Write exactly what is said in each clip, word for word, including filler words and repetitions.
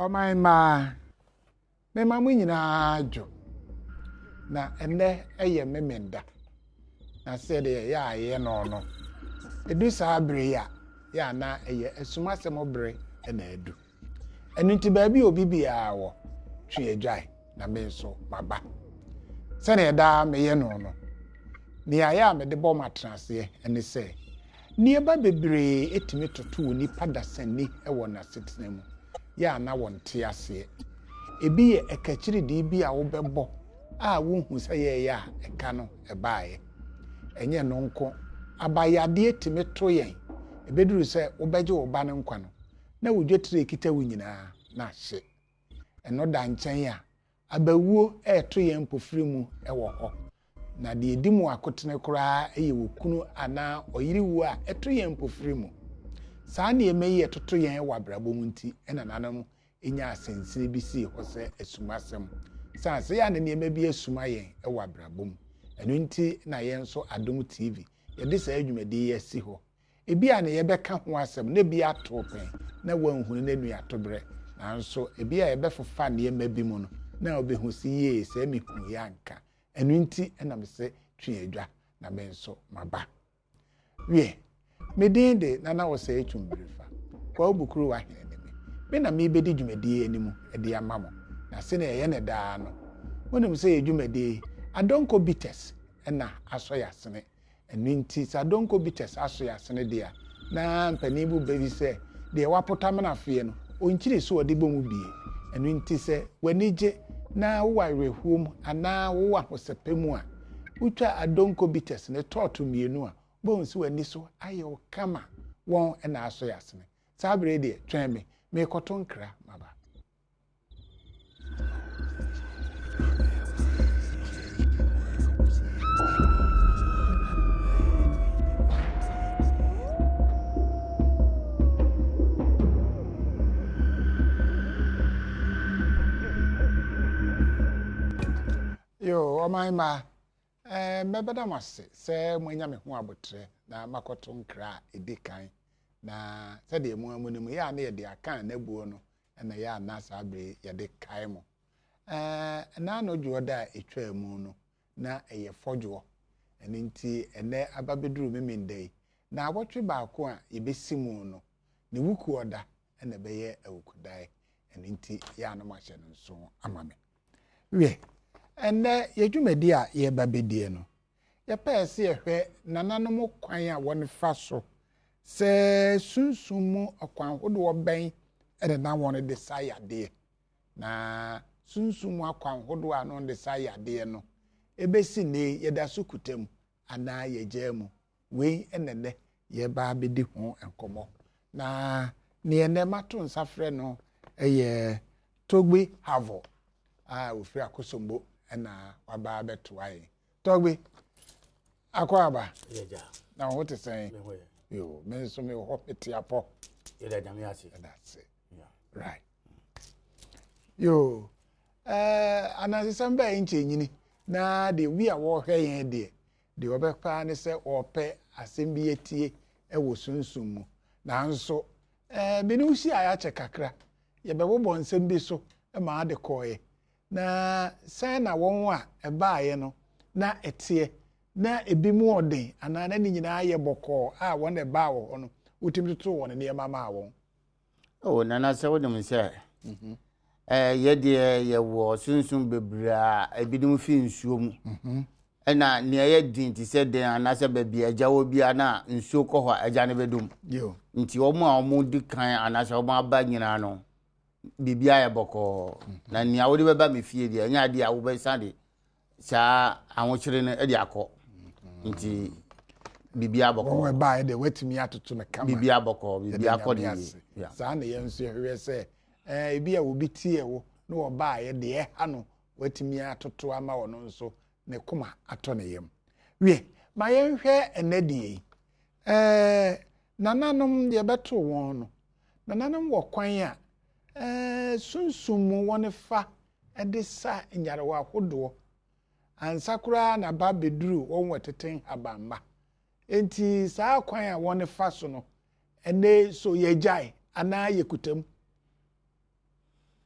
my ma, me mamu nyina adwo na ene eye memenda na se de ya ye no no edu sa abre ya ya na eye esumasem obre na edu enu nti ba bi obi bia wo twe adwai na me so baba se na eda me ye no no ni aya me de bo matrase ene se ni eba bebre etimi toto ni padasani e wo na setena mu ya na wonte ase ebi ye ekachiri de bi a wo bebo a wo hu se ye ya eka no ebaaye enye no nko abayade etimi to yen ebeduru se wo beje wo ba ne nkwa no na wodwetire kita wo nyina na hye eno da nchen ya abawuo eto yen mpofiri mu ewo ho na de edimu akotene kura eye wokunu ana oyiriwu a eto yen mpofiri mu saa na emeyi etoto yen wa brabo mu nti ena nanam enya asensire bi si ho se esumasem saa se ya na ne eme bi esuma yen e wa brabo mu enu nti na yen so Adom T V ye de saa adwumadi ye si ho ebi a na ye beka ho asem na bi ato pen na wanhunu na nu atobre nanso ebi a ye befofa na ye mabi mu no na obehu si ye se mi hu ya nka enu nti na me se twe adwa na me nso maba wie medinde na na wo se etwumbrefa kwa obukuru wa hene me me na me bedi dwumadi animu e de amamo na se na ye ne daa no wonim se edwumadi adonko bites na aso yasene enu nti sa adonko bites aso yasene dia na mpanibu bebi se de wapota na afie no onkyiri so ode bomu bie enu nti se wanije na wo arehuom ana wo ahosepemu a utwa adonko bites ne totu mienu a bonsi wani so ayo kama won na aso yasene sabre de twen me me koto nkra maba yo omaima eh mebeda mase se mwanya me ho abotre na makoto nkra edikan na se de mu amunimu ya na ye de akan na buo no na ya na sabre ye de kai mo eh na no juoda etwa mu no na eye fodwo eni nti ene ababeduru memendai na abotwe baako a ye besimu no ne wuku oda na beye awukudai eni nti ya na mahye no nso amame wie ene yedwumadi a ye babedie no ye pese ye hwe nananom kwan a won fa so se sunsumu akwan hodo oben ene na won de sayade na sunsumu akwan hodo a no de sayade no ebesi ne yeda so kutem ana yegyamu we enene ye ba bedi ho enkomo na ne ene mato nsafre no eye Togbe Havo a ofri akosombo na waba beto ayi Togbe akwaba yeja na what is saying yo me so me ho petiapo yeja jami ase that's it yeah right yo eh anasisamba enche nyini na de wi a wo hwe yen de de obekwa ne se ope asembi etie e wo sunsun mu na nso eh me no si aya che kakra ye bebobo nsem bi so e ma ade koye na sai na won a ebaaye no na etie na ebi mu odin ana na ni nyina aye boko a won e baa wo no utimi to won ne ma ma won oh na na se wodum se mhm eh ye de ye wo sunsun bebra ebidum fi nsuo mu mhm ena ne ye din ti se den ana se ba bia jawo bia na nsuo ko ho aja ne bedum yo nti omo a omo di kan ana se omo aba nyina no bibia ya boko na ni awodi beba me fie dia nya dia wo be sade sa awonkyere no e dia akọ nti bibia boko wo ba e de watimi atoto me kama bibia boko bibia akọ de sa na ye nso hwe se eh bia wo bitie wo no wo ba ye de ha no watimi atoto ama wo no nso ne kuma ato ne yem wie ma ye hwe enadie eh nananom ye beto won no nananom wo kwan a eh sunsumu won fa edisa nyarewa hodo ansakura na ba beduru won weteten abamba enti saa kwan a won fa so no ene so yejai ana yekutam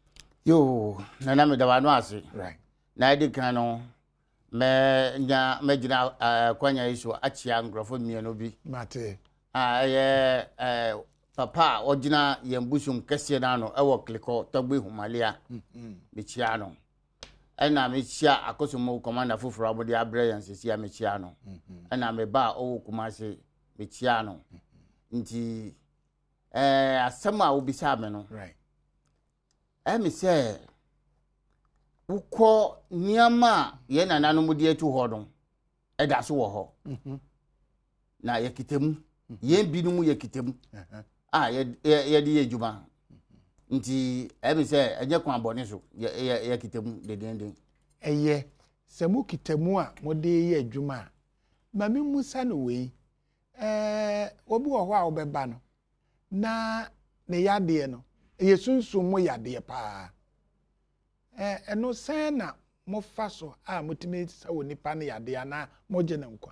Yo, nana me da wa no ase. Right. Na edi kan no me nya me gina kwanya iso achia ngrofo mienu bi. Mate. Ah ye eh papa ogina yembusum kese na no ewo kliko togbe humalia. Mhm. Bi chia no. Ena me chia akosomo commander foforo abode abre yansesi me chia no. Mhm. Ena me ba owo kumase me chia no. Nti eh asema obisa me no. Right. Emi se ukọ niama ye nananu mu de atu ho no eda so wo ho. Mhm. Na ye kitemu ye binu mu ye kitemu. Uh-huh. Ah ye ye de ye juma. Nti emi se enye kwa boni so ye ye kitemu de den den. Eye se mu kitemu a mo de ye adwuma. Ma me musa no we. Eh obi wo ho a obeba no. Na ne yade no. Eye sunsun mo yade pa. Eh eno sen na mo fa so a motime sa woni pa ne yade ana mo je ne nkwa.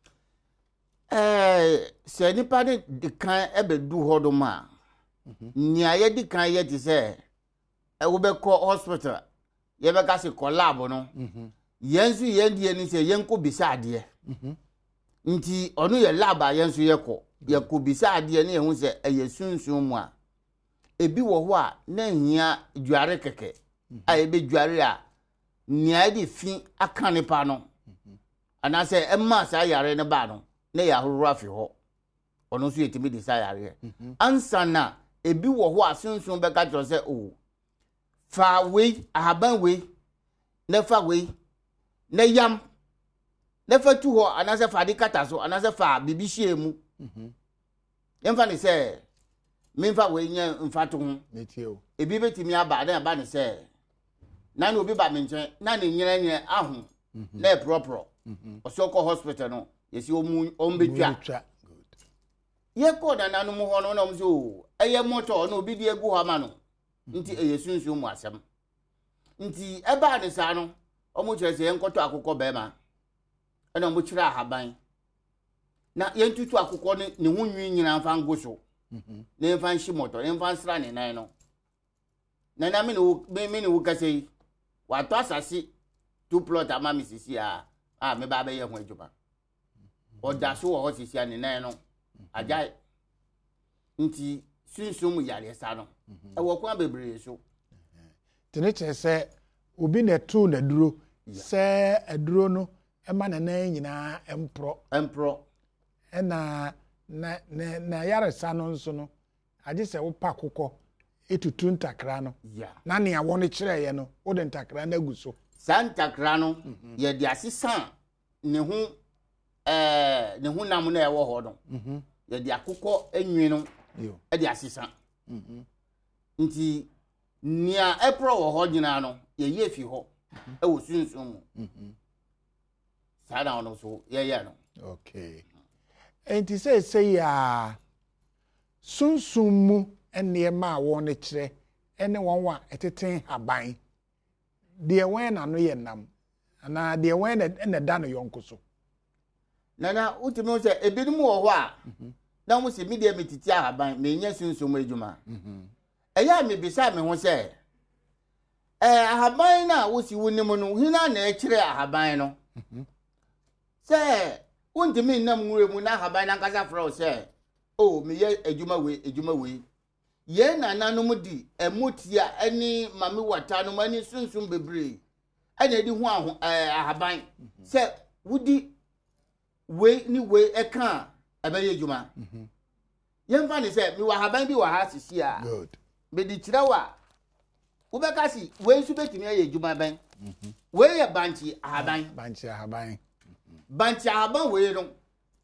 Eh se nipa de de kan ebedu hodo ma. Mhm. Nia ye di kan ye ti se e wo be ko hospital ye be ka se ko lab no. Mhm. Yensu ye die ni se yenko bisa ade. Mhm. Nti onu ye lab a yensu ye ko ye ko bisa ade ne ye hu se eye sunsun mu a ebi wo ho a na hia dware keke a ebe dware a nia di fi aka nipa no. Mhm. Ana se emma sa yare ne ba no na ya horo afi ho ono so yetimi di sa yare. Mhm. Ansa na ebi wo ho a sunsun be ka tro se o fa we ahaban we na fa we na yam na fa tu ho ana se fa di kata so ana se fa bibi hie mu. Mhm. Yemfa ni se memfa we nya mfa to ho Metio. ebi betimi aba na aba ni se na na obi ba me nchen na ne nyira nyira ahu. Mhm. Na e propro. Mhm. Osoko hospital no yesi omu ombetwa. Good. Ye ko na nanu mu ho no na mso eye moto na obi di egu ha ma no. Nti eye sunsun mu asem. Nti eba ne sa no omu kire se yenkoto akukọ be ma. Ena omu kire ahaban. Na yentutu akukọ ne ne hu nwi nyina mfa ngoso. Mhm. Ne mfa nshi moto, ne mfa nsra ne nan no. Na na me no me me no kase wa to asase two plot ama misisi a a me ba be ye ho adwuma. Oda so wo sisi ane nan no aja nti sunsun mu yare sa no e wo kwa bebre so tene che se obi na tu na duro se aduro no e ma na nan nyina empro empro e na na na yare sa no nso no aje se wo pa kokọ etutu ntakra no na ne awo ne kire ye no wo de ntakra na guso santakra no ye de asesa ne ho eh ne hu nam na ewo ho no mhm ye di akukọ enwi no yo e di asesa mhm nti nia epro wo ho gina no ye ye fi ho e wo sunsun mu mhm sa da no so ye ye no okay enti say say ya sunsun mu ene ma wo ne kire ene won wa eteten haban de wen na no ye nam ana de wen na da no yonko nana utimi se ebinum wo ho a na mo se media metiti ahaban me nya sunsun adwuma mhm eya me bisa me ho se eh ahaban na wo si wonim no hina na e kire ahaban no mhm se untimi nam nwure mu na ahaban na nkasa fro se o me ye adwuma we adwuma we ye na nanom di emutia ani mame wata no mani sunsun bebre ana di ho aho ahaban se wudi we ni we eka abaye juma mhm yemfa ni se mi wa haban bi wa ha sisi a good be di kirawa wo be kasi we su betimi aye juma ban mhm we ye banchi haban banchi haban banchi haban we no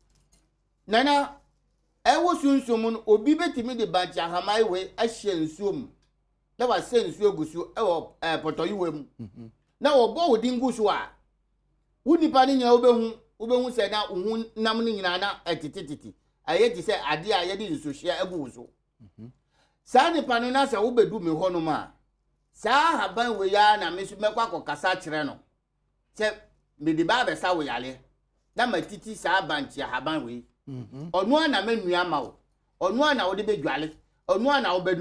nana e wo sunsun no obi betimi de banchi haban we ahye nsuom na wa se nsuo gusu e wo potoyi we mu mhm na wo bo wodi ngusu a wudi pa ni nya obehu obehu se na uhu nam ni nyina na etitititi aye ti se ade a ye di nsohia egu so mhm sa ni pa no na se wo bedu me ho no ma sa haban we ya na me su mekwa kokasa kire no se me di ba be sa wo yale na matiti sa banchi haban we mhm onu na menua ma wo onu na wo de bedwale onu na wo benum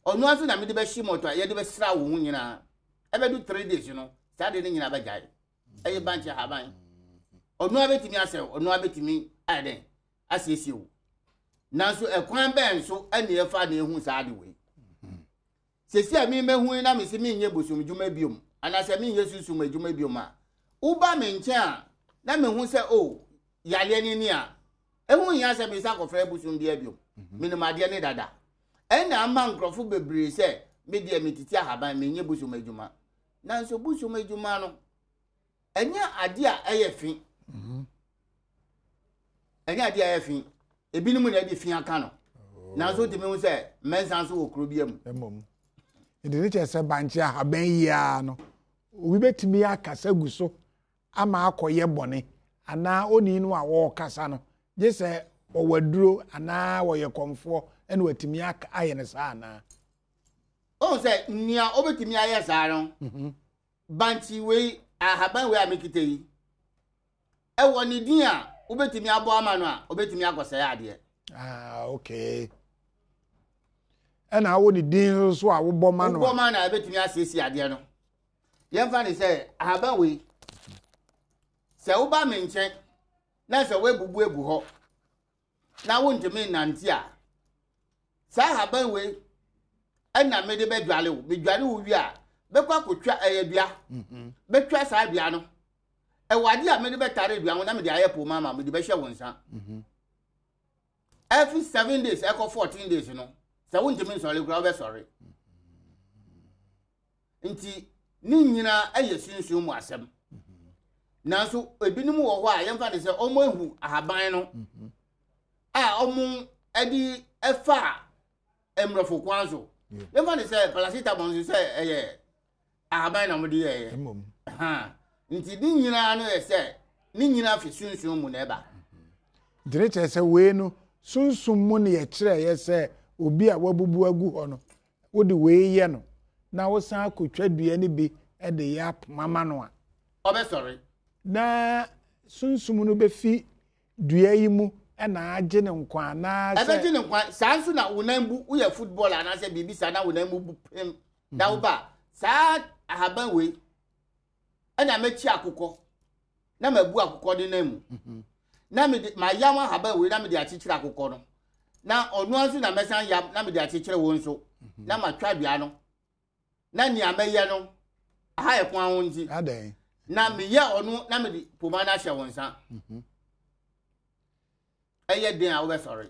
onu aso na me de be hye moto ye de be sra wo hu nyina e be do three days no saa de nyina be gae e ye banche haban onu abetimi ase onu abetimi aden asiesie wo nanso ekwan ben so ane ye fa na ehu saa de we sesi a mi mehu na me se mi nye bosum djuma biom ana se mi nye susum adjuma biom a uba me nche a na me hu se o yale ni ni a ehu nya se me sa kofra bosum bia biom minimade ne dada ena ama nkrofo bebre se me de metiti ahaban me nye bosum adjuma nanso bosum adjuma no enya ade a eye fi mhm enya ade a eye fi ebinim na de fi aka no nanso de me hu se mensan so okro biam emom indi ne chese banche ahaban yia no obi betimi akasa guso ama akoye bone ana oni no a wo kasa no je se owaduro ana wo ye komfo ene watimi aka aye ne sa ana o se nia obetimi aye sa no mhm banchi we ahaban we amikite yi e woni din a obetimi abo ama no a obetimi akose ya ade ah okay ena awo ni din so a wo bo ma no wo bo ma na betumi asesi ade no ye fa ni se ahaban we se wo ba me nche na se we bubu egu ho na wo ntimi nante a sa ahaban we ena me de bedwale wo bedwale wo wi a bekwa kotwa eyedua mhm betwa sa adua no e wade a me de betare dua wo na me de aye po mama me de be hwe wo nsa mhm every seven days e ko fourteen days no se wo ntimi nsore kura be sore nti ni nyina aye sunsun mu asem nanso ebinim wo ho a yemfa de se omo ehu ahaban no a omo edi efa emrofo kwanzo yemfa de se paracetamol nso se eye ahaban na mo de ye emom ha nti ni nyina no ye se ni nyina fi sunsun mu na eba dire chese we no sunsun mu ne ye kire ye se obi a wabubu agu ho no wo de we ye no na wo san akotwa dua ni bi e de ya mama no a obe sorry na sunsun no be fi dua yi mu e na age ne nkwa na se ebe ne nkwa sansu na wonambu wo ya football ana se bibi sa na wonambu pem da wo ba sa ahaban we ana mechi akukọ na mabu akukọ de na mu na me ma yam ahaban we na me de achichira akukọ no na onu ansu na mesan yam na me de achichira wo nso na ma twa dua no na ni amaye no aha ekwan ho nti adan na me ye onu na me de poma na hye wo nsa mhm eye den a wo be sorry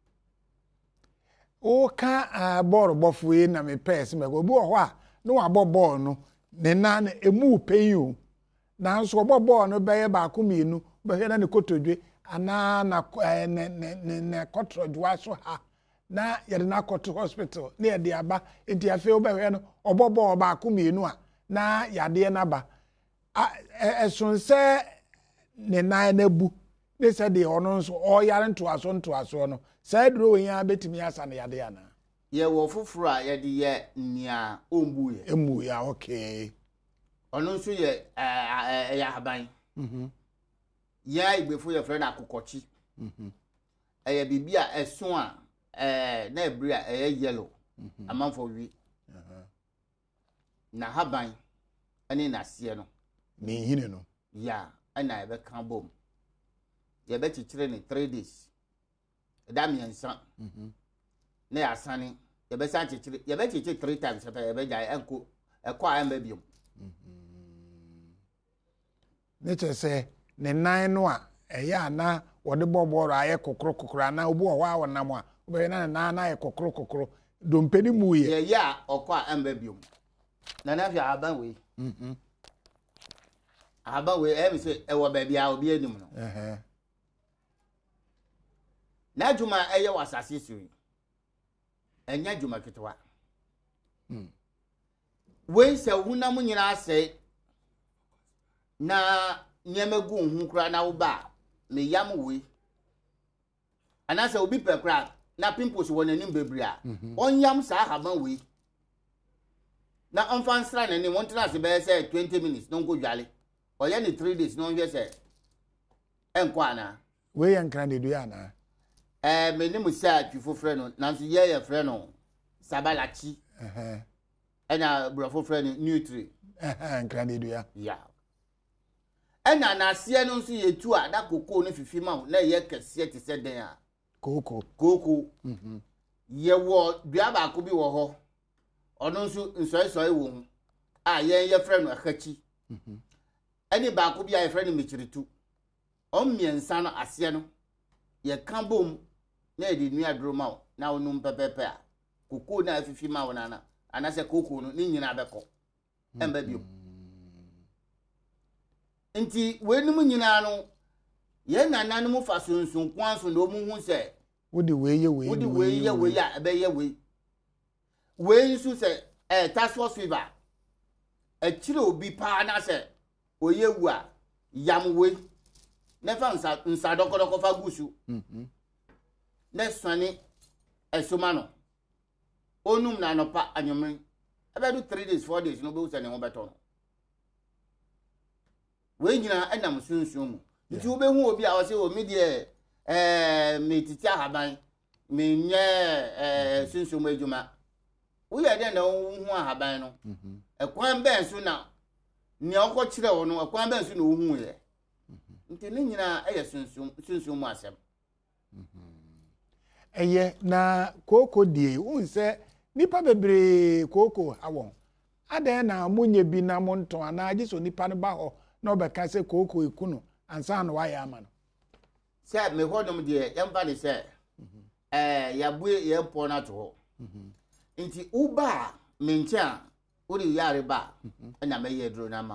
o ka a ball bofu e na me pes me go bi wo ho a no wa bo ball no ne na na emu peyu na nso obo ball no be ye ba ko mienu be he na ne kotodwe ana na ne ne ne kotodwa so ha na ye de na koto hospital na ye de aba enti afi obe he no obo ball ba ko mienu a na ya de na ba esonse ne na na bu ne se de ono nso o yare nto aso nto aso no sa duro wen ya betimi asa na yade ana ye wo foforo a ye de ye nia ombu ye emu ya okay ono nso ye eh ya haban mhm ya igbefo ye friend akokochi mhm eh bibi a eson a eh na ebri a eh yellow amanfo wi aha na haban ani na sie no ni hine no ya ana ebe kan bom ye be chichire ni three days da miensa mhm na ya sane ye be san chichire ye be chichire three times ye be jai enko ekọ a emba biom mhm ne chese ne nan no a eya na wode boboro aye kokoro kokoro na obu o wa wonam a obe na na na aye kokoro kokoro dompeni mu ye ye ya okọ a emba biom na na fi aban we mhm aban we e mi se e wo ba bia obi anim no eh na juma eye wasase sui enya juma ketwa mm we se hunam nyina ase na nyemagu hu kra na wo ba me yam we anase obi pekra na pimples wonanim bebria onyam sa haban we na onfan sra na ni wontena se be se twenty minutes no go dwale oye ni three days no hwe se enko ana we yan kran de du ana eh me ni musa twifo frɛ no nanso ye ye frɛ no sabalachi eh ena brofo friend nutri eh nkra ne dua ya ena na ase no nso yetu a da koko no fifi ma na ye kese te se den a koko koko mhm ye wo dua ba ko bi wo ho ono nso nsoi soi wo hu a ye ye friend no akachi mhm eni ba ko bi a ye friend no mechiritu o miensa no ase no ye kan bom na ye di nua dro ma na onu pepepe a koko na fifi ma wo na na anase koko no ni nyina beko emba bio nti wenum nyina no ye nananum fa sunsun kwanso na omu hu se wodi weye weye wodi weye weye a ebe ye we we nsu se eh task force fever e chire obi pa na se oye wu a yam we ne fa nsa nsa dokodoko fa gusu mhm ne swani esoma no onum na no pa anyomre ebe do three days four days no be use ne ho beto no we nyina enam sunsun mu nti wo be hu obi a wo se o mi de eh metiti ahaban me nye eh sunsun mu ejuma wo ye de na hu ahaban no mhm ekwan ben so na ne okọ kire wo no ekwan ben so na ohu ye nti ne nyina eye sunsun sunsun mu asem eye na koko die unse nipa bebre koko awon adan na munye bi na monton ana agi so nipa no ba ho na obeka se koko ekuno ansa na wa ya ama no se me hodom de yamba de se eh ya bu ye po na to nti uba me ntia uri yare ba na me ye dro na ma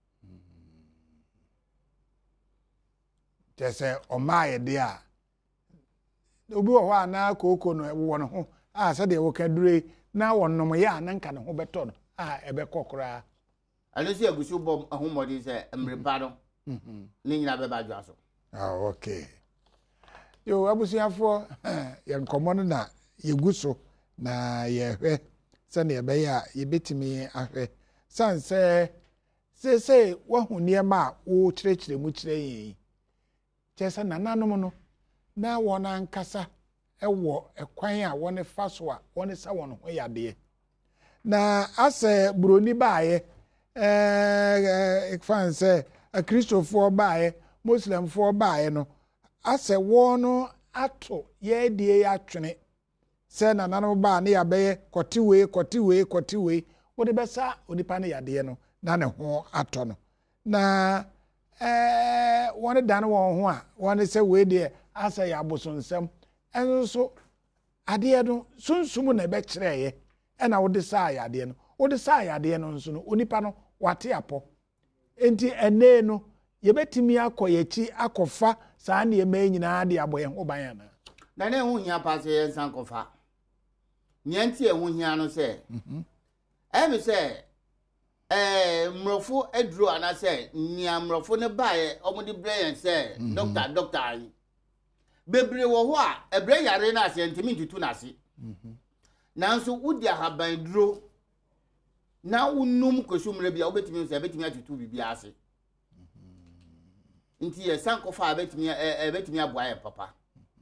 tese o ma ye de a obi wo ho ana koko no wo no ho a se de wo ka dure na wonom ya na nka ne ho beto no a ebe kokora alo se agusu bom ahomodi se emrepa no mhm ni nyina be ba dwa so ah okay yo abusuafo ye nkomo no na yeguso na ye hwe se na ebe ya ye betimi ahwe sanse se se wahu niema a wo kirekire mu kire yin chese nananom no na wona nkasa ewo ekwan a woni fa so a woni sa won ho yade na ase broni baaye eh ekfanse a Christopher baaye Muslim for baaye no ase wono ato ye die ya twene se nananom baa ne ya beye kotiwe kotiwe kotiwe wodi besa onipa ne yade no na ne ho ato no na eh woni dan won ho a woni se we die asa ya bosonsem enso ade no sunsum na be kireye ena wode sa ya ade no wode sa ya ade no nso no onipa no wate apo enti ene no yebetimi akoyechi akofa saa ne ema nyina ade aboye ho ban ana na ne hu hia pa se ye nsan kofa nyanti e hu hia no se mhm emi se eh mrofo edro ana se nia mrofo ne bae omudi brain se doctor doctor bebre wo ho a ebre yare na ase ntimi ntutu na ase mhm nanso wudi ahaban duro na unum kosumre bia obetimi se betimi atutu bibia ase nti ye sankofa abetimi ebetimi aboa ye papa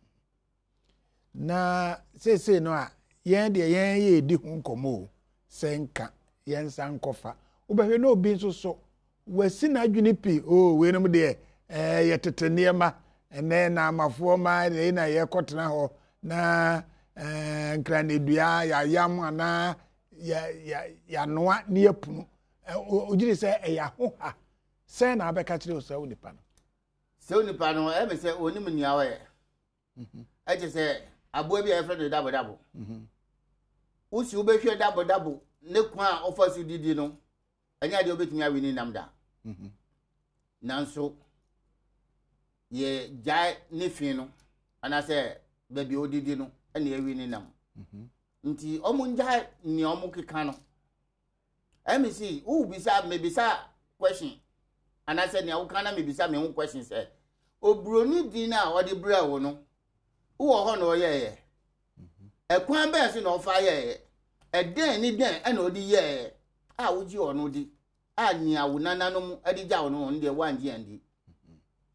na sese no a yen de yen ye edi hu nkomo senka yen sankofa obehwe na obi nso so wasi na adwene pi o we no de eh ye teteniema ene na amafo ma de na ye kotena ho na eh nkra na dua ya yam ana ya ya ya noa ne yapunu ogire se e ya ho ha se na abeka kire o se onipa no se onipa no e me se onim nia wa ye mhm e je se abo bi e friend dabo dabo mhm usi obehwe dabo dabo ne kwa ofasu didi no anya de obetumi awini namda mhm nanso ye jai ne fi no ana se baby odidi no ene awini nam mhm nti omunja ni omukeka no emisi u bisa me bisa question ana se ni awuka me bisa me hu question se obroni di na odi bra wo no wo ho no ye ye mhm ekwan be se no fa ye ye eden ni den ena odi ye a woji ono di a ni awunananom adi ja ono ndi wanje andi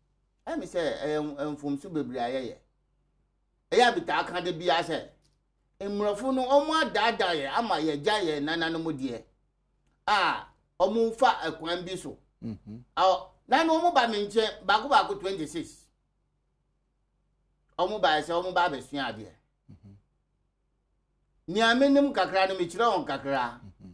emi se emfomsu bebre ayeye eya bita aka de bia se Emrofo no omo adada ye ama ye gya ye nananom de ah omo fa akwan bi so mhm ah nanu omo ba me nche baako baako twenty-six omo ba se omo ba besua ade mhm ni amenim kakra no me kire on kakra mhm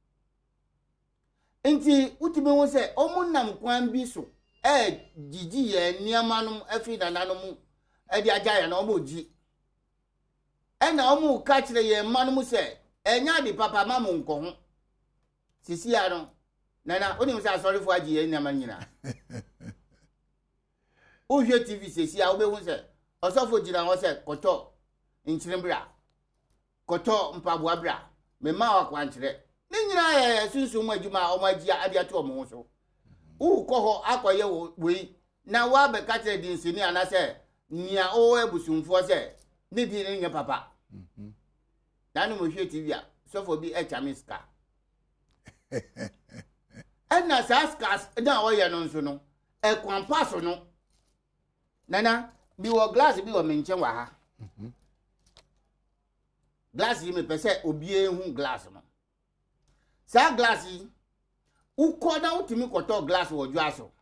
enti utime wo se omo nam kwan bi so eh gigi ye niamanum afi nananom e di agya ye na omo gi ena omu ka kire ye manum se enya di papa mamu nko ho sisi ya no nana oni se sorry for agi ye nyama nyina o hwe T V sisi ya obehu se osofo gira ho se koto nchirimbra koto mpaboa bra me ma wa kwankire ni nyina ye sunsun mu adwuma o ma gia ade ato omo so u ko ho akoye we na wa be ka kire di nsini ana se nia o ebusunfo se ni di ni nya papa mhm danu mo hwe T V a so for bi e chamiska ena saskas na o ye no nso no e kwampa so no nana bi wo glass bi wo menche wa ha mhm glass yi me pese obi ehu glass no sa glass yi uko na utimi koto glass wo ju aso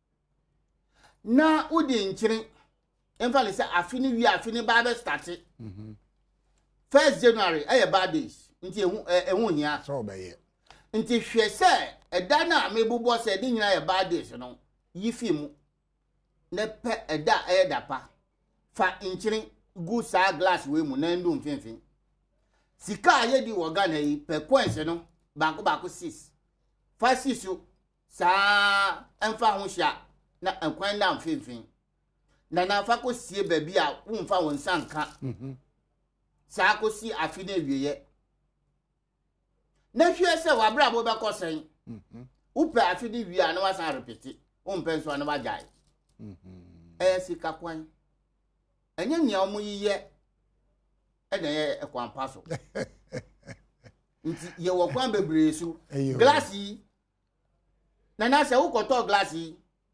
na udi nchiri emfa le se afini wi afini ba be start mhm first January eh bad days nti ehu ehu hia so be ye nti hwe se eda na mebubo se di nyina ye bad days no yi fimu ne pe eda eh dapa fa nchiri gu sa glass we mu na ndu mfimfin sika ye di wo Ghana yi pe coins no baako baako six fa six sa emfa ho hia na enkwan na mfimfin na na fa ko sie ba bi a wo mfa won sanka mhm sa ko si afine wieye na hwe se wa bra bo be kosen mhm upe afine wiea na wasan repeat o mpe so na ba jai mhm eh sika kwan enye nia omo yiye e na ye ekwan paso nti ye wo kwan bebre su glass yi na na se ukoto glass yi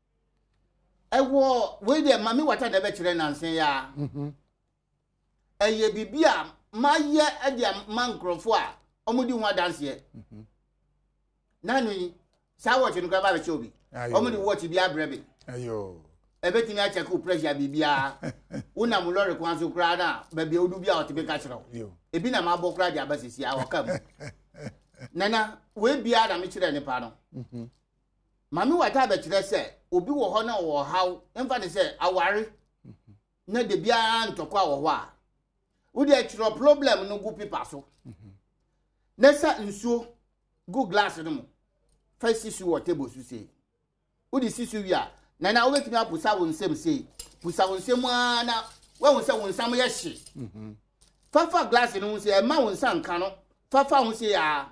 ewo we de mami wata de be kire nansen ya mhm eye bibia maye ade mankrofo a omudi ho adanse mhm nanu yi sa watch no ka ba be chobi omudi watch bi abrebe ayo ebetimi a check pressure bibia una mu lorry kwan so kra na ba bia odu bia otibe ka kire yo ebi na ma bokra dia basisi a wakam nana we bia na me kire ne pa no mhm mami wata be kire se obi wo ho na wo haw emfa ne se aware na de bia ntokwa wo ho a udi achiro problem no gu pipa so mhm nesa nsuo gu glass no mu fa sisu wo table su sei udi sisu wi a na na obetimi apusa wo nsem sei pusa wo nsem a na we wo se wo nsam ye hye mhm fa fa glass no mu sei e ma wo nsam ka no fa fa wo sei a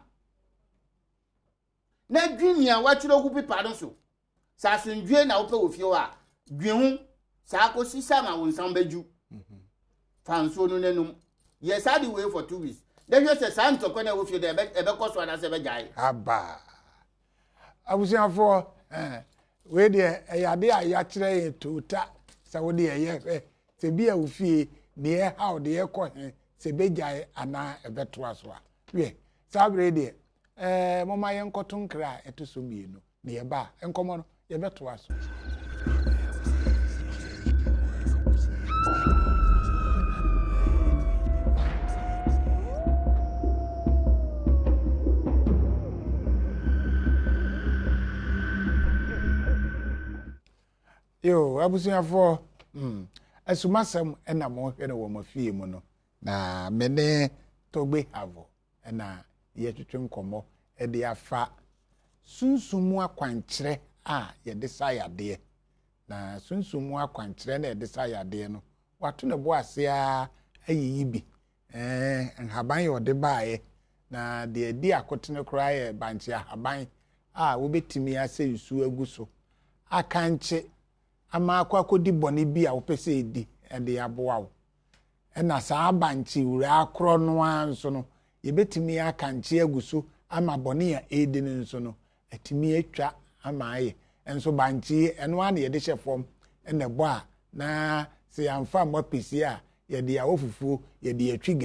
na dwinia wa chiro gu pipa no so sa sundwe na wo pe wo fie a dwi hu sa ko sisa ma wo nsam baju mhm fanso no nanum yes I wait for two weeks then you say santo kwana wo fie de ebe ebe koso ana se be jai aba abusiafo eh we de eyade a ya kire ye tota sa wo de ye se bi a wo fie de how de ye ko he se be jai ana ebe to aso a we sabre de eh mama ye nkoto nkra eto so mienu ne ye ba enkomo no ye be to aso yo abusuafo mm asumasem ena mo hwe no wo mafie mu no na mene togbe havo ena ye twetwe nkomo e de afa sunsumu akwankyere a ye de sayade na sunsumu akwankyere na ye de sayade no wato ne bo ase a ayiyi bi eh nhaban ye ode baaye na de di akotene kura ye banche ahaban a wo betimi ase yusu aguso akanche ama akwa kodi boni bi a wopese edi ede aboa wo ena saa banchi wura akro no anso no yebetimi akanche aguso ama boni ya edi nso no atimi atwa ama aye enso banchi eno an ye de hyefom ena bo a na se yamfa mapisi a ye de awofufuo ye de atwi gari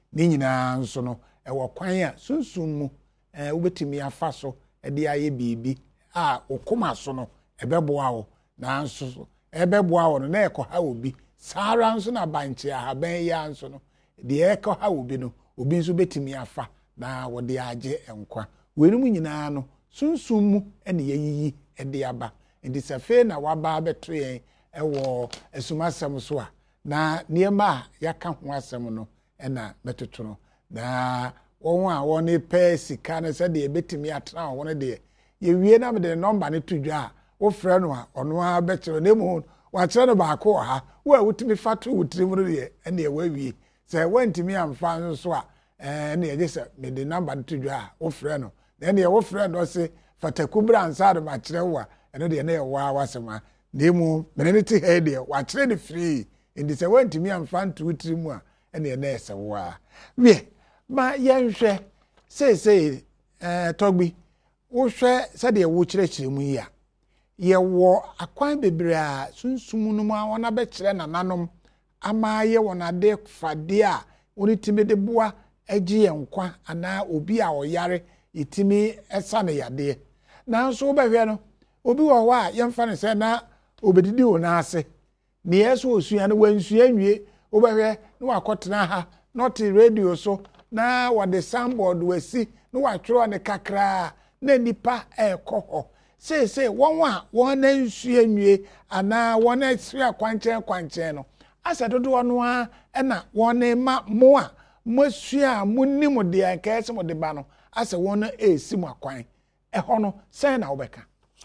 ni nyina nso no e wo kwan a sunsun mu eh wobetimi afa so e de aye bibi a okoma so no ebeboa wo na nso ebeboa wo no na ekoha obi sara nso na banche ahaban ya nso no de ekoha obi no obi nso betimi afa na wo de age enkwa wenum nyina no sunsun mu ene yeyiyi e de aba ndi safe na waba abeto yen ewo esumasem so a na niema yaka ho asem no ena metoto no na won a won pe sika no se de betimi atena won de ye wie na me de number ne tudwa a wo frɛ no a ɔno a bɛkyerɛ ne mu wa kyerɛ no ba ko ha wo a wutimi fato wutiri mu de ene ye wawie sɛ wantimi amfa nso so a eh ne ye sɛ me de number ne tudwa a wo frɛ no na ne ye wo frɛ no se fatakubra ansar ma kyerɛ wo a ene de ne ye wa wasema ne mu me ne te he de wa kyerɛ ne free ndi sɛ wantimi amfa nto wutiri mu a ene ye na ɛsɛ wo a wie ma yɛnhwɛ seesei eh togbi wo hwɛ sɛ de wo kyerɛkyerɛ mu yi a yɛwɔ akwan bebree a sunsum no mu a wɔn abɛkyerɛ nananom ama yɛ wɔn ade fade a wɔn timi de boa agye yɛn nkwa anaa obi a ɔyare yɛtimi ɛsa ne yadeɛ nanso wobɛhwɛ no obi wɔ hɔ a yɛmfa ne sɛ na obedidi wɔ n'ase ne yɛso osua no wansua nwie wobɛhwɛ na wakɔtena ha not radio so na wɔde soundboard wasi na watwerɛ ne kakra na nipa ɛkɔ hɔ seesei wɔn a wɔn ansua nwie anaa wɔn asua kwankyɛn kwankyɛn no asa dodoɔ no a ɛna wɔn ma mo a mo asua mo nim deɛ kɛse mo de ba no asa wɔn esi mo akwan ɛhɔ no sɛn na wobɛka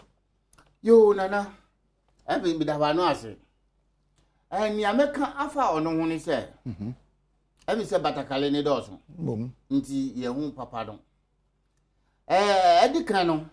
yo nana ɛbi bi da ba no ase ɛni ameka afa ɔno ho ni sɛ mhm ɛbi sɛ batakale ne dɔɔso bom nti yɛ hu papa no eh ɛdi kan no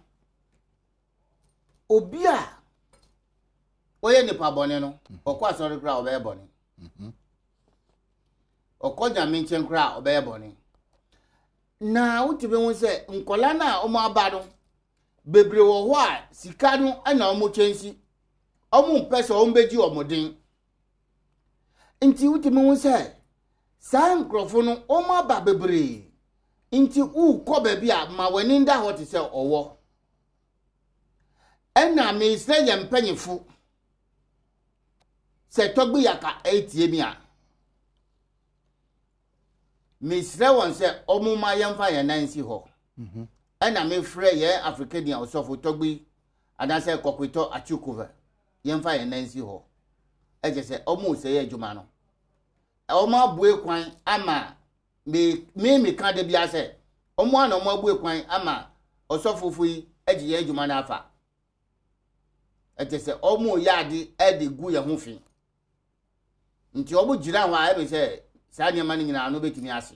obi a oye nipa bɔne no ɔkɔ asɔre kra ɔbɛyɛ bɔne mhm ɔkɔ nyame nkyɛn kra ɔbɛyɛ bɔne na wotibe hu sɛ nkɔla na ɔmo aba no bebre wɔ hɔ a sika no ɛna ɔmo kyɛnsi ɔmo mpɛ sɛ ɔmo bɛgye ɔmo den nti wotibe hu sɛ saa nkrɔfo no ɔmo aba bebre nti u kɔ baabi a ma w'ani nda hɔ te sɛ ɔwɔ ɛna me sɛ yɛ mpanyefo sɛ tɔgbi yaka etie mi a me srɛ wɔn sɛ ɔmo ma yɛmfa yɛn nan si hɔ mhm ɛna me frɛ yɛ afrikania ɔsɔfo tɔgbi anasɛ kɔkwetɔ atukova yɛmfa yɛn nan si hɔ ɛgye sɛ ɔmo sɛ yɛ adwuma no ɔmo abue kwan ama me me me ka de bia sɛ ɔmo ana ɔmo abue kwan ama ɔsɔfofo yi agye yɛ adwuma na afa ɛgye sɛ ɔmo yɛ ade ɛde gu yɛ ho fi nti ɔmo gyina hɔ a ɛbɛ sɛ saa nneɛma no nyinaa no betumi ase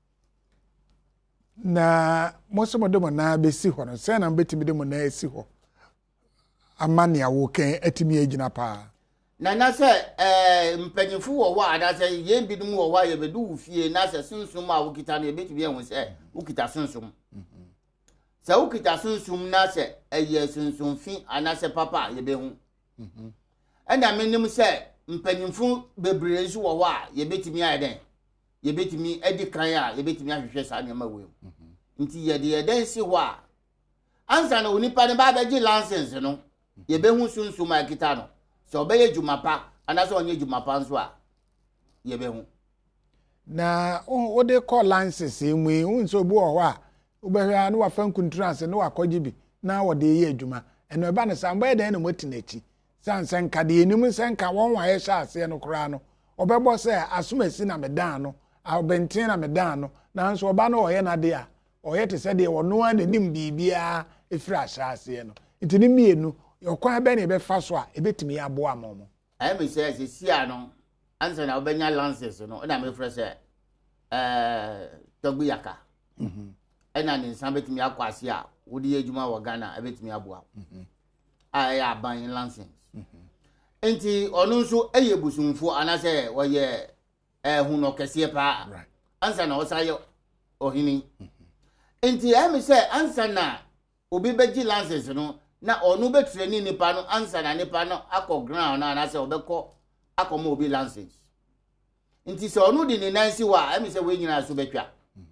na mosomo de mo na besi hɔ no sɛ na betumi de mo na esi hɔ ama ne awo kan atimi agina pa na na sɛ eh mpanyinfo wɔ hɔ a na sɛ yɛn bi dum wɔ hɔ a yɛbɛdu wo fie na sɛ sunsum a wokita no yɛbɛtumi ɛho sɛ wokita sunsum sɛ wokita sunsum na sɛ ɛyɛ sunsum fi ana sɛ papa yɛbɛhu ɛna menim sɛ mpanyinfo bebree nso wɔ hɔ a yɛbɛtumi ayɛ dɛn yɛbɛtumi adi kan a yɛbɛtumi ahwehwɛ saa nneɛma wɔ mu nti yɛde yɛdɛn si hɔ a ansa na onipa ne ba bɛgye license no yɛbɛhu sunsum a kita no sɛ ɔbɛyɛ dwuma pa ana sɛ ɔnyɛ dwuma pa nso a yɛbɛhu na wo de call license mu yi wo nso obi wɔ hɔ a wobɛhwɛ na wafa nkuntrance na wakɔgye bi na wɔde yɛ adwuma ɛno ɛba ne saa mbɛyɛ dɛn na moti n'akyi sanse nka de enim nsenka wɔn wa yɛ hyɛ ase no koraa no ɔbɛbɔ sɛ asomasi na medan no abɛnten na medan no nanso ɔba no ɔyɛ na de a ɔyɛ te sɛ de ɔno a n'anim bibia efiri ahyɛ ase no nti ne mienu ɔkwan bɛ ne bɛfa so a ebetumi aboa mo mo ɛyɛ me sɛ sɛ sia no ansa na ɔbɛnya lances no na me frɛ sɛ ɛɛ tɔgbi yaka mhm ɛna ne nsa betumi akɔ ase a wodi adwuma wɔ Ghana ebetumi aboa mhm a ɛyɛ aban lances enti ɔno nso ɛyɛ busumfo anasɛ wɔyɛ ɛhu no kɛseɛ pa ansa na ɔsa yɛ ɔhini enti ɛmi sɛ ansa na obi bɛgye lances no na ɔno bɛtire ni nipa no ansa na nipa no akɔ ground na anasɛ ɔbɛkɔ akɔ ma obi lances nti se onu di ne nansi wa emi se we nyina so betwa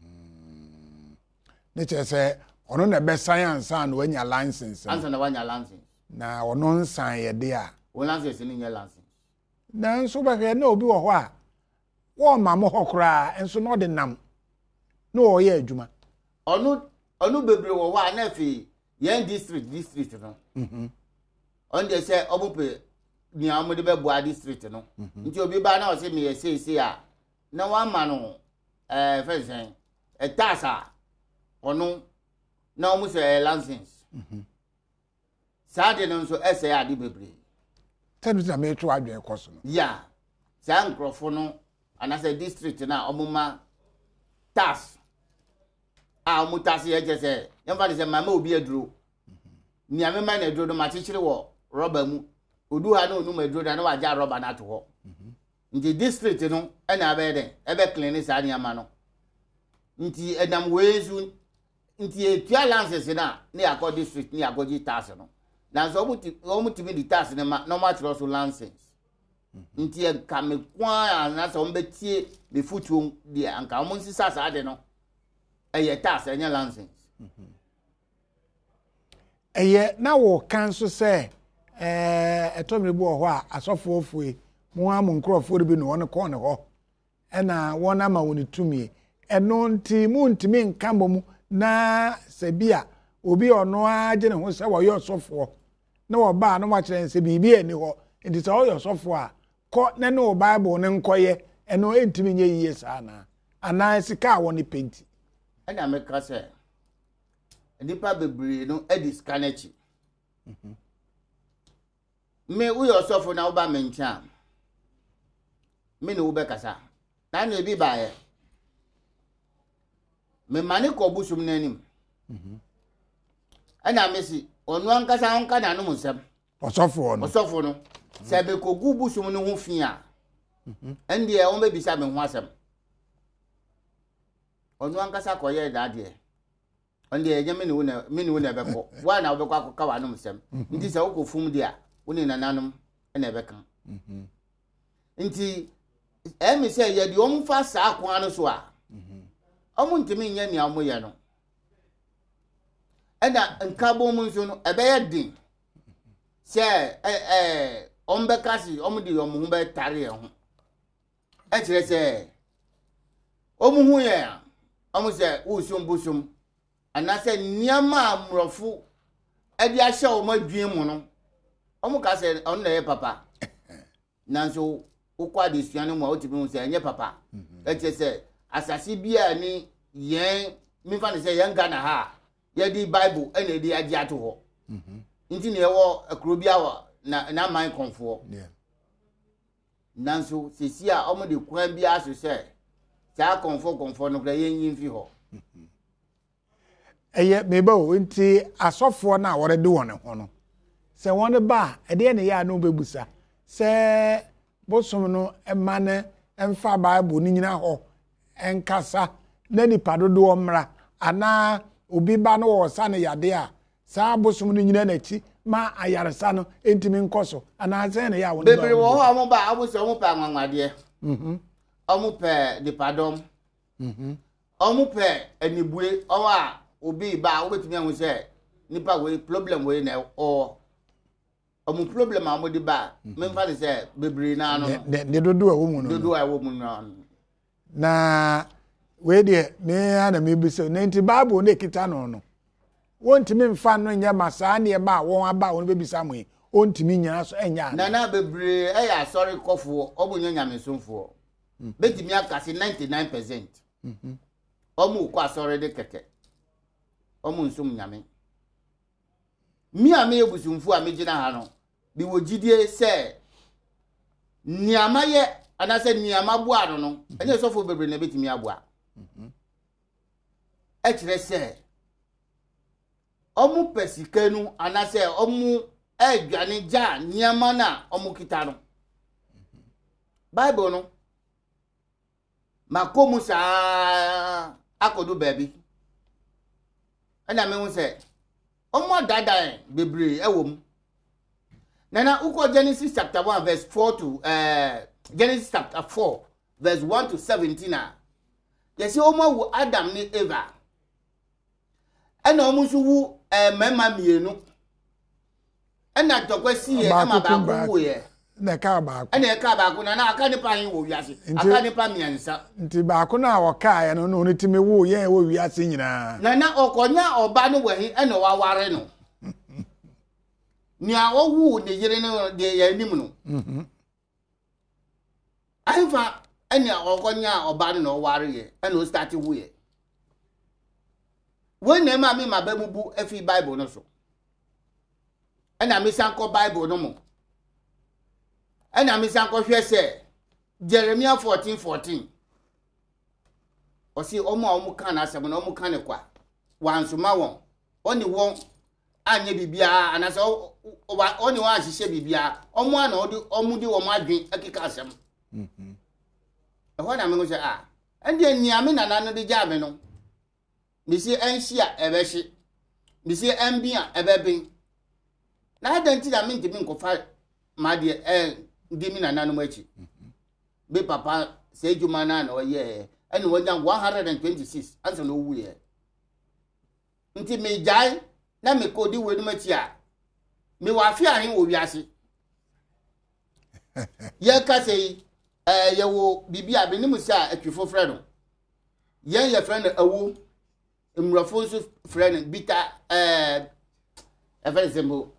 ne che se ono na be science and wanya license ansa na wanya license na ono nsan ye de a wo license ni nya license na nso ba ke na obi wo ho a wo ma mo hokra enso no de nam na wo ye adwuma onu onu bebre wo wa na fi yen district district no mhm on dey say obupe ni amode be bua district no nti obi ba na o se me ye sei sei a na wa ma no eh fensen e tasa onu na o mu se license mhm saade no so ese ade bebre tanu na me to adwen koso no ya sa nkrofo no anase district na omuma tas a omu tas ye je se yemfa de se mama obi aduro ni amema na aduro no ma chichire wo rubber mu odu ha na onu ma aduro na wa ja rubber na to ho nti district no e na be den e be clean sa ni ama no nti edam wezu nti etua lances na na yakọ district ni yagoji tas no na so omuti omutimi di tas na ma no ma tro so lances nti e ka me kwa na so mbetie be futu di anka mo nsisa sa ade no eye tas enya lances eye na wo kan so se eh etomre bu ho a asofo ofue mo am nkrofo bi no won ko ne ho e na won ama woni tumi eno nti mu ntimi nka mu na sebia obi ono age ne ho se wo yo sofo na wo ba no ma kire se bibi eni ho nti se wo yo sofo a ko ne no bible ne nkoye eno entimi nye yiye sa na ana sika wo ne penti ana me ka se nipa bebre no edi skanechi mhm me wo yo sofo na wo ba mencha me ne wo be kasa na na ebi ba ye me mani ko busum nanim mhm ana mesi onu ankasa onka na no musem osofo no osofo no se be ko gu busum no ho fi a mhm ende e won be bisa me ho asem onu ankasa ko ye da de ende e nyame ne wo na me ne wo na be ko wa na wo be ko akaka wa no musem nti se wo ko fum de a wo ne nananom na e be kan mhm nti e mi se ye de o mfa sa akwa no so a omu ntimi nya ni amu ye no ena nkabo mu nso no ebe ye din se eh eh ombe kasi omu di omu be tare ye ho e kire se omu hu ye omu se usum busum anase niama amrofu e di ahye omu adwen mu no omu ka se on na ye papa nanso ukwa di suane mu a otimi hu se enye papa e kire se asasi bia ni yen mi fa ne se yen Ghana ha ye di bible ene di agi ato ho mhm nti ne wo akro bia wa na na man konfo yeah nanso sesi a omo de kwan bia so se sa konfo konfo no kra yen yin fi ho eye meba o nti asofo na wore de won ho no se won ba e de ne ya no bebusa se bosom no e mane emfa bible ni nyina ho enkasa na nipa dodo omra ana obi ba no wo sa ne yade a sa bosom no nyina na chi ma ayaresa no entimi nkoso ana se ne ya won ba bebre wo ho amu ba abu se omu pa nwanwade mhm omu pe dipadom mhm omu pe enibue o a obi ba wo betimi anwo se nipa we problem we na o omu problem amu di ba me mfa de se bebre na no de dodo a wo mu no dodo a wo mu no na we de me ana me bi so na nti bible na kita no no wontimi mfa no nya masa na e ba won aba won be bisa mu ontimi nya so enya na na bebre e ya sorry kofo obunyo nyamesomfo betimi akase ninety-nine percent mhm omu kwa sorry de keke omu nsum nyame mi a me ebusumfo a me gina ha no bi wogidie se niama ye anase niama bua no no enye sofo bebre na betimi abua mhm e kire se omu pesikanu anase omu edwane ja niama na omu kita no bible no makomu sa akodu baby ana me hu se omu dada bebre ewom nana uko Genesis chapter one verse four to uh Genesis chapter four verse one to seventeen a yesi omo wu Adam ni Eva ena omo nso wu eh mema mienu ena tokwasi e ama ba ku ye na ka ba ku ena ka ba ku na na aka ni pa hin wo wiase aka ni pa miensa nti ba ku na wo ka ye no no ni timi wo ye wo wiase nyina na na okonya oba no wahi ena wa ware no ni a owu ne yire no de ya nim no mhm aifa ena okonya oba no no ware ye ena o start wu ye when na ma me ma ba mubu efi Bible no so ena me sanko Bible no mo ena me sanko hwe se Jeremiah fourteen fourteen osi omo omo kan na asem na omo kan ne kwa wansoma won oni won anye bibia anase oni wa ahihye bibia omo ana odi omo di wo madwen akika asem mhm ehwa na me ngo se ah ende nyiame nana no de jabe no misi enhia ebehye misi embia ebebin na adanti da minti min ko fa ma de eh ndi mi nana no machi be papa se juma na na oye ene wanya one hundred twenty-six anso no wu ye nti me jai na me kodi we no machi a me wa fi ahin wo wiase ye ka sei eh ye wo bibia be ni musa atwifo frɛ no ye ye frɛ no awu mrafo so frɛ no bita eh ever sembo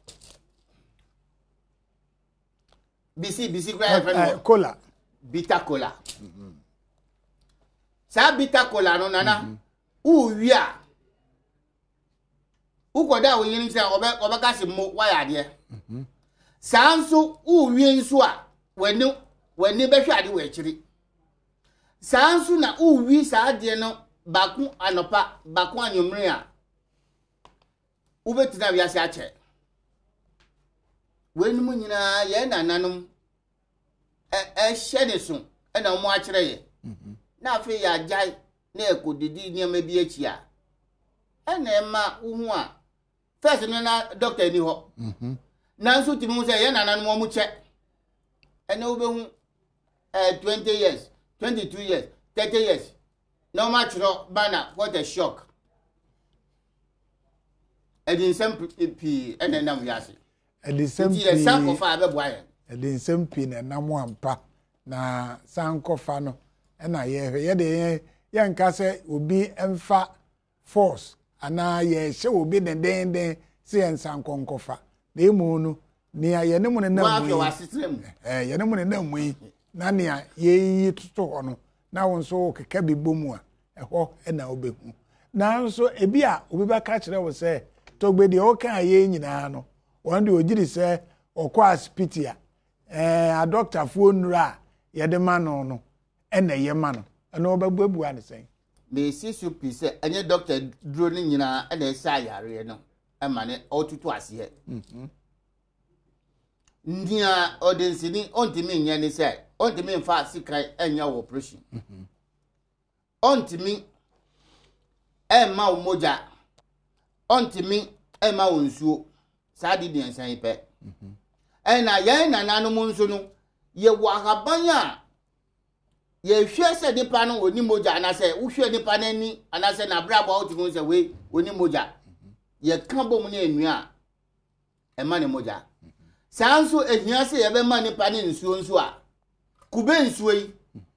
bisi bisi kra frɛ no cola bita cola mhm sa bita cola no nana u wi a u koda wo yin nsa obe obe ka se mo wa ya de mhm sa nso u wi nso a wani wani be hwa de we kiri sa nso na u wi sa de no baku anopa baku anyomre a u betina wi ase ache wani mu nyina ye nananom e e hye ne so e na mo akire ye mhm na afi ya jai na ekodidi ni ma bi achi a e na e ma uhu a first no na doctor ni ho mhm na nso timi mu se ye nananom mo mu che e na obehu eh twenty years twenty-two years thirty years no ma chiro bana what a shock edin sem pi e na nam yase edin sem pi e san ko fa abebo aye edin sem pi na nam ampa na san ko fa no e na ye ye de ye nka se obi emfa force ana ye hye obi den den den se ensan konkofa na emu no ni ye ne mu ne nam mu eh ye ne mu ne nam mu na ne ye yi toto ho no na won so keka bi bomu a eho e na obehu na nso ebi a obi ba ka kire wo se togbedi o kan ye nyina no won de ogiri se okwa aspitia eh a doctor fu onura ye de ma no no e na ye ma no na obabuabu an sen me si su pi se enye doctor duro ni nyina e na esa yare no e ma ne otutu ase mhm ndia odensini ontimi nya ni se ontimi mfa sikai enya wo operation mhm ontimi e ma umoja ontimi e ma onsuo saadi di ensan ipe mhm e na ye na nanu mu nso no ye wahabanya ye hwe se nipa no oni moja na se wo hwe nipa nani ana se na brabo otimi se we oni moja ye kan bom na enua e ma ne moja sanso ehia se ye be ma nipa ne nsuo nso a kube nsuo yi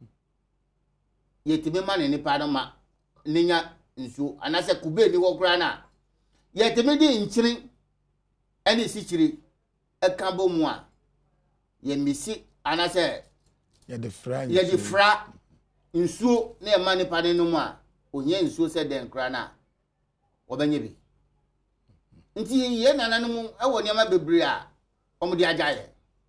ye timi ma ne nipa no ma ninya nsuo ana se kube ni wo kura na ye timi di nchiri eni sichiri e kan bom a ye misi ana se ye de fra ye de fra nsuo na e ma nipa ne no mu a onye nsuo se den kura na obenye bi nti ye nananum e wo niam bebre a omo di ajaye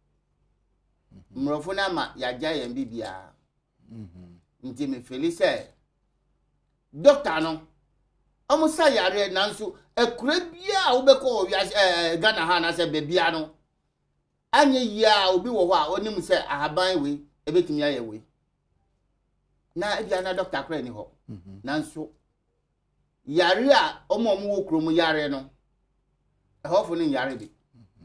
mrofo na ma ya ajaye bibia mhm nti me felice doctor no omo sa yare nanso ekure bia obeko wi eh Ghana ha na se bebia no anye ya obi wo ho a onim se ahaban we ebetimi aye we na bia na doctor kra ni ho mhm nanso yare a omo omo wo krom yare no ehofo ni yare bi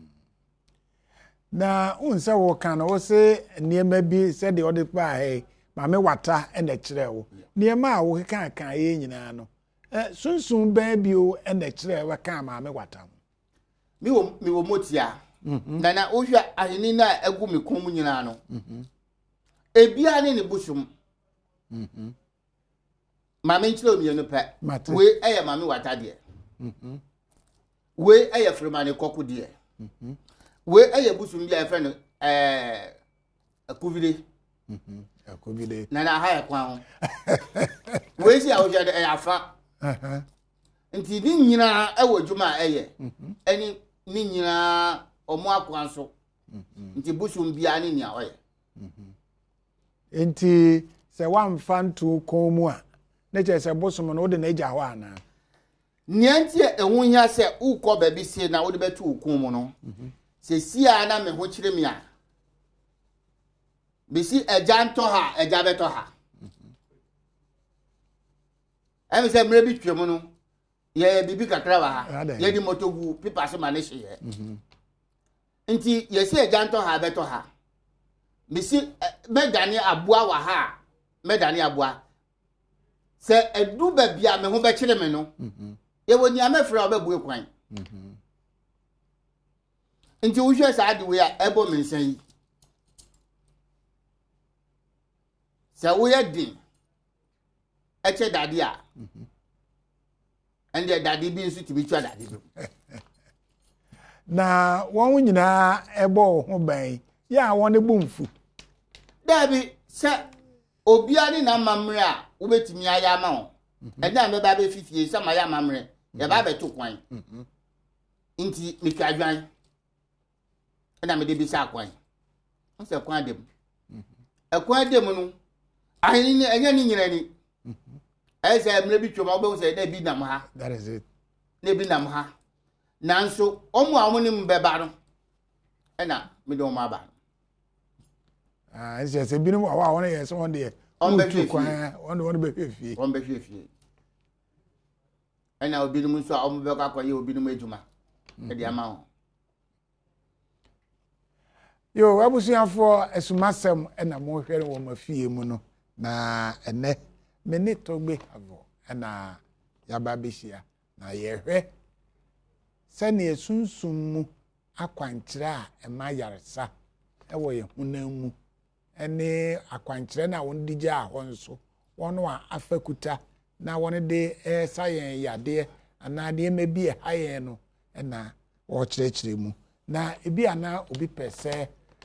na unse wo kan wo se niema bi se de ode pa he maame wata ene kire wo niema a wo kan kan ye nyina no eh sunsun ban bio ene kire wo kan maame wata mi wo mi wo motia na na wo hwa ahini na egu mi kom nyina no ebia ne ne busum mhm maame nchire omi no pe we eye maame wata de mhm we eye fremane koku de mhm we eye busum bia efe no eh akuvide mhm akuvide na na ha ekwan we si a wo hwa de afa aha nti ni nyina ewo dwuma eye mhm eni ni nyina omo akwan so mhm nti busum bia ne nia oye mhm enti se wamfa nto kon mu a na che se busum no wo de na agya ho ana nianti ehun hia se ukọ baabi sie na wo de betu ukun mu no mhm se sia na me ho kire me a bisi eja nto ha eja beto ha mhm em se mre bi twemu no ye bibi kakra wa ha ye di motogu pipa se ma ne hye mhm nti ye se eja nto ha beto ha bisi medani aboa wa ha medani aboa se edu ba bia me ho be kire me no mhm ye woni amefra obabu ekwan mhm nti wo hwe sa de we a ebo mensan yi se wo ye din eche dade a mhm ende dade bi nsu tibi twa dade bi na won nyina ebo ho ban ya won ne bomfu dabi se obia ni na mamre a wo betimi aya ma ho eda me ba be fifie se ma ya mamre ya ba be to kwan mhm nti mi twa dwan eda me de bi sa kwan o se kwan dem mhm e kwan dem no ahini ni enya ni nyina ni mhm e se mre bi twoma wo be se da bi nam ha that is it na bi nam ha nanso omo a omo ni mbeba no ena me do ma ba ah ese se binu wa wa won ye so won de on be fie won won be fie on be fie fie ena obi nu so a omo be ka koye obi nu ejuma e de ama ho yo abusuafo esumasem ena mo hwere wo mafie mu no na ene meni togbe avo ena yaba behia na ye hwe se ne esunsum mu akwankyere a ema yaresa ewo ye hunam mu ene akwankyere na won digya aho nso wono a afakuta na won de eh sayen yade anade mebi e hayen no ena wo kyerɛkyerɛ mu na ebi ana obi pɛsɛ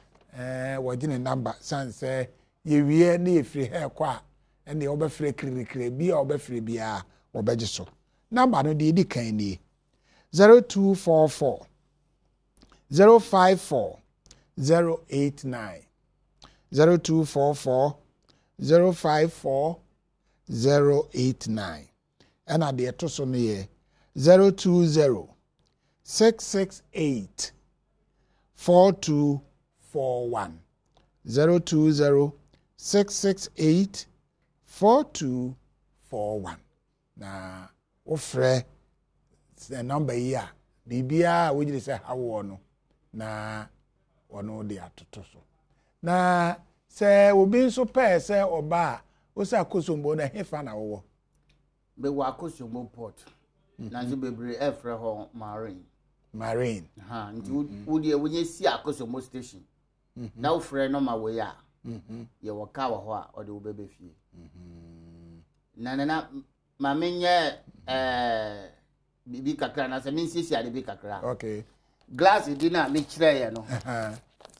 eh wagine number sanse ye wie na efiri he kwa ene obɛfrɛ kirikiri bi a obɛfrɛ bia obɛgye so number no de di kan ni zero two four four zero five four zero eight nine zero two four four zero five four zero eight nine and at the etoso no ye zero two zero six six eight four two four one zero two zero six six eight four two four one na ofre the number here bibia we just say hawo no na wono de atoto so na se obi nso pe se oba o se akosombo na hefa na wo be wa akosombo port na nje bebre efre ho marine marine ha nti wo de wonye si akosombo station na wo frɛ no ma wo ya mhm ye wo ka wo ho a o de wo bebe fie mhm na na na ma menye eh bibi kakra na se mensisi ade bi kakra okay glass di na me kire ye no aha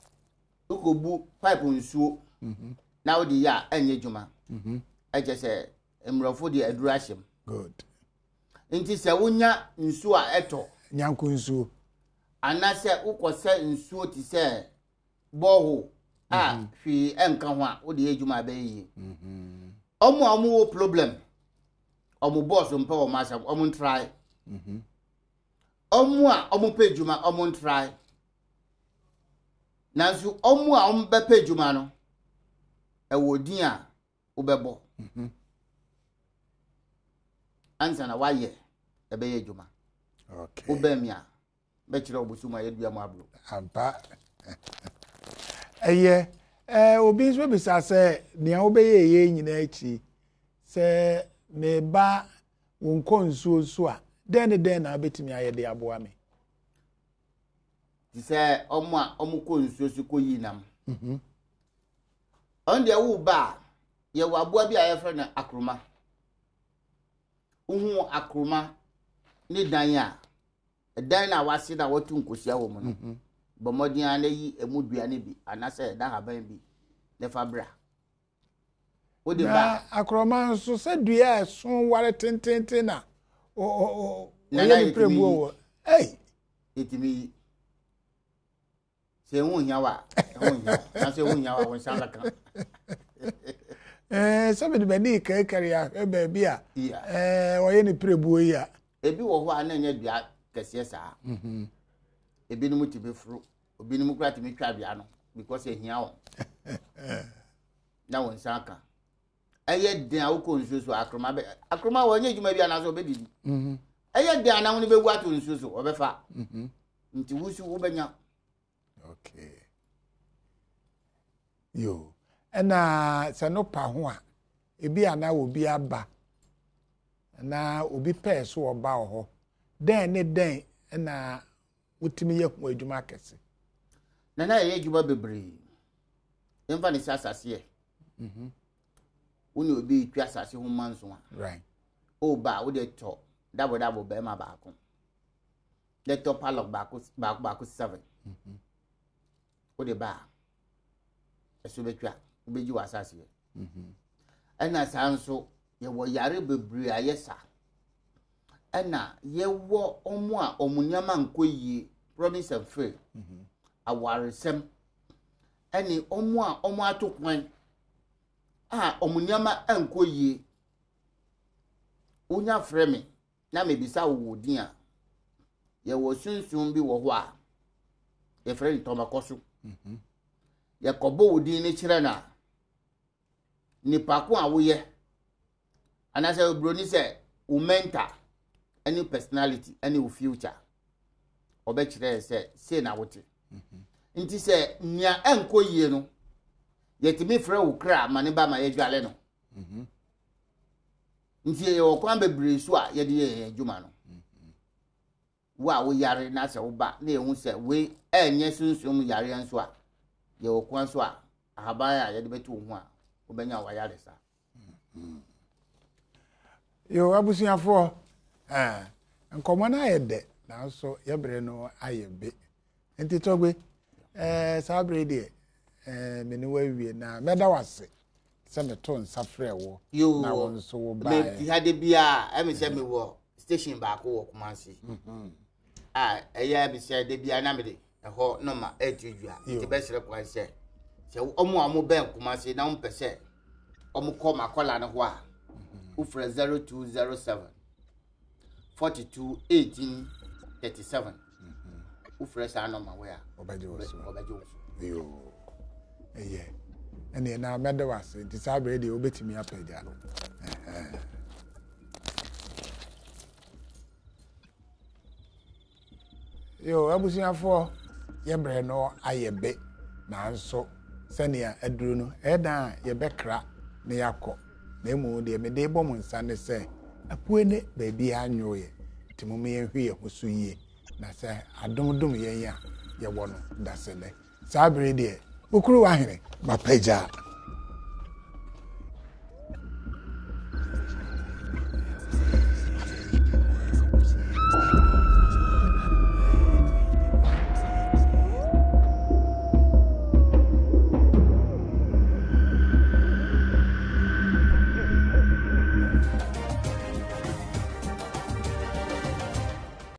ukobu pipe nsuo mhm na wo di ya anye dwuma mhm eje se emrofo di aduru ahyem good nti se wonya nsuo a eto nyanko nsuo ana se ukose nsuo ti se boho a hwi enka ho a wo di adwuma ba yi mhm omo omo wo problem omo boss mpa wo masam omo try mhm omo a omo pa adwuma omo try nanso omo a omo be pa adwuma no e wo din a wo bebo mhm ansa na waye e be adwuma okay wo be mi a be kire obusuma ye dua mo abro ampa eye eh obi nso bisa sɛ nea wobɛyɛ yɛ nyina akyi sɛ me ba wonkɔ nsuo so a den ne den na betimi ayɛ de aboa me ti sɛ ɔmo a ɔmo kɔ nsuo so kɔ yi nam mhm on de wo ba ye wo aboa bi a yɛfrɛ no akroma uhu akroma ne dan a dan na wase na watu nkosia wo mu no bomodin ana yi emudua ne bi anase da haban bi ne fabra wo de ba akroma nso sɛ dua ɛso ware tententen na o o na na prebu wo ei etimi se hu nya wa hu nya na se hu nya wa won sala kan eh sabe de bani kekere ya e ba bi a eh wo ye ne prebu yi a ebi wo ho a na nya dua kese saa mhm ebi no muti be furu obi no mukura ti me twa bia no because ehia wo na won saka eye den a wo ko nsuo so akroma be akroma wo nya djuma bia na so obedidi mhm eye den na wo ne begu ato nsuo so obefa mhm nti wusu wo benya okay yo ena se no pa ho a ebi ana obi aba na obi pɛ so oba ho den ne den na wotimi ye ho adwuma kese na na ye adwuma bebre emfa ne sasase ye mhm woni obi twa asase ho manso a right o ba wo de to double double be ma ba ko de to palok ba ko ba ko ba ko seven mhm wo de ba eso betwa obeji wa asase ye mhm ana sanso ye wo yare bebre ayesa ana ye wo omo a omunyama nkoyie promise and fail mhm awaresem ani omo a omo atokwan a omunyama ankoyie unya frame na mebisa wo din a ye wo sunsun bi wo ho a ye frame tomakoso mhm ye kobo wo din ni kire na nipa ko a wo ye anase broni se wo mentor any personality any wo future obe kire se say na wote mhm nti se nya enkoyie no yetimi frɛ wo kra ma ne ba ma ye dwale no mhm nti ye wo kwan bebre so a ye de ye adwuma no mhm wo a wo yare na se wo ba na ehu se we enye sunsun yare nso a ye wo kwan so a ahaban a ye de betu ho a wo benya wa yare sa mhm yo abusuafo eh nkomo na ye de na so ye bre no aye be nti togbe eh sabre de eh meni wawie na meda wase se me to nsafre wo na won so wo ba me ti hade bia e me se me wo station ba ko wo Kumasi mhm ah eya bi se de bia na me de ho no ma etudua ti be sere kwan se se omo amo ben Kumasi na on pese omo ko makola ne ho a ufre zero two zero seven four two one eight three seven mhm ufre sa no ma we a obaje wo so obaje wo so yo eye ene na meda wase nti sabre de obetimi apaja eh yo abusuafo ye bre no ayebe na nso senia aduru no eda ye bekra ne yakọ na emu de me de bom nsa ne se apuene ba bi anyoye timomu ye hwe ye hoso yie na se adomdom ye ya ye wo no dasele sabre de okuru wa hene mapaja